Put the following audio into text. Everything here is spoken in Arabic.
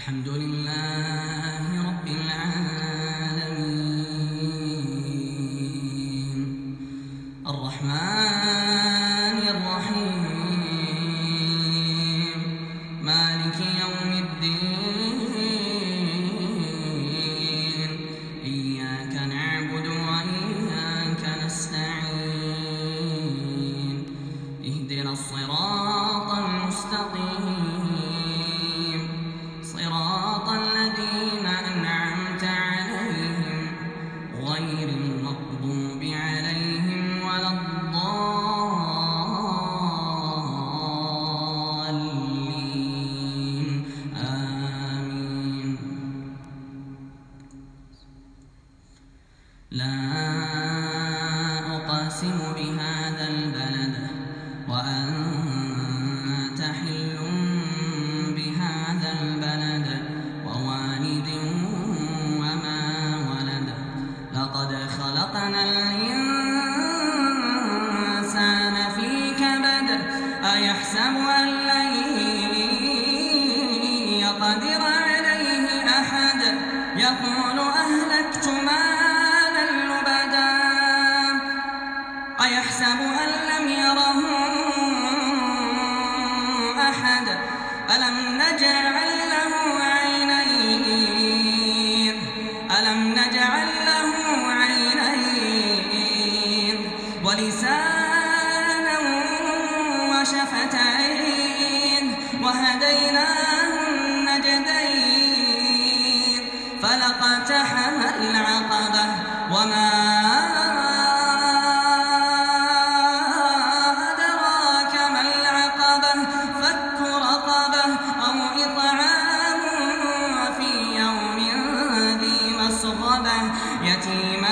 الحمد لله رب العالمين الرحمن الرحيم مالك يوم الدين إياك نعبد وإياك نستعين اهدنا الصراط المستقيم صراط الذين أنعمت عليهم غير المغضوب عليهم ولا الضالين آمين. لا أقسم بهذا البلد وأنت حل بهذا البلد ووالد وما ولد لقد خلقنا الإنسان في كبد أيحسب أن لن يقدر عليه أحد يقول أهلكت مالا لبدا أيحسب أن لم يره أحد ألم نجعل له عينين ولسانا وشفتين وهديناه النجدين فلاقتحم العقبة وما أدراك ما العقبة فك رقبة أو إطعام في يوم ذي مسغبة يتيما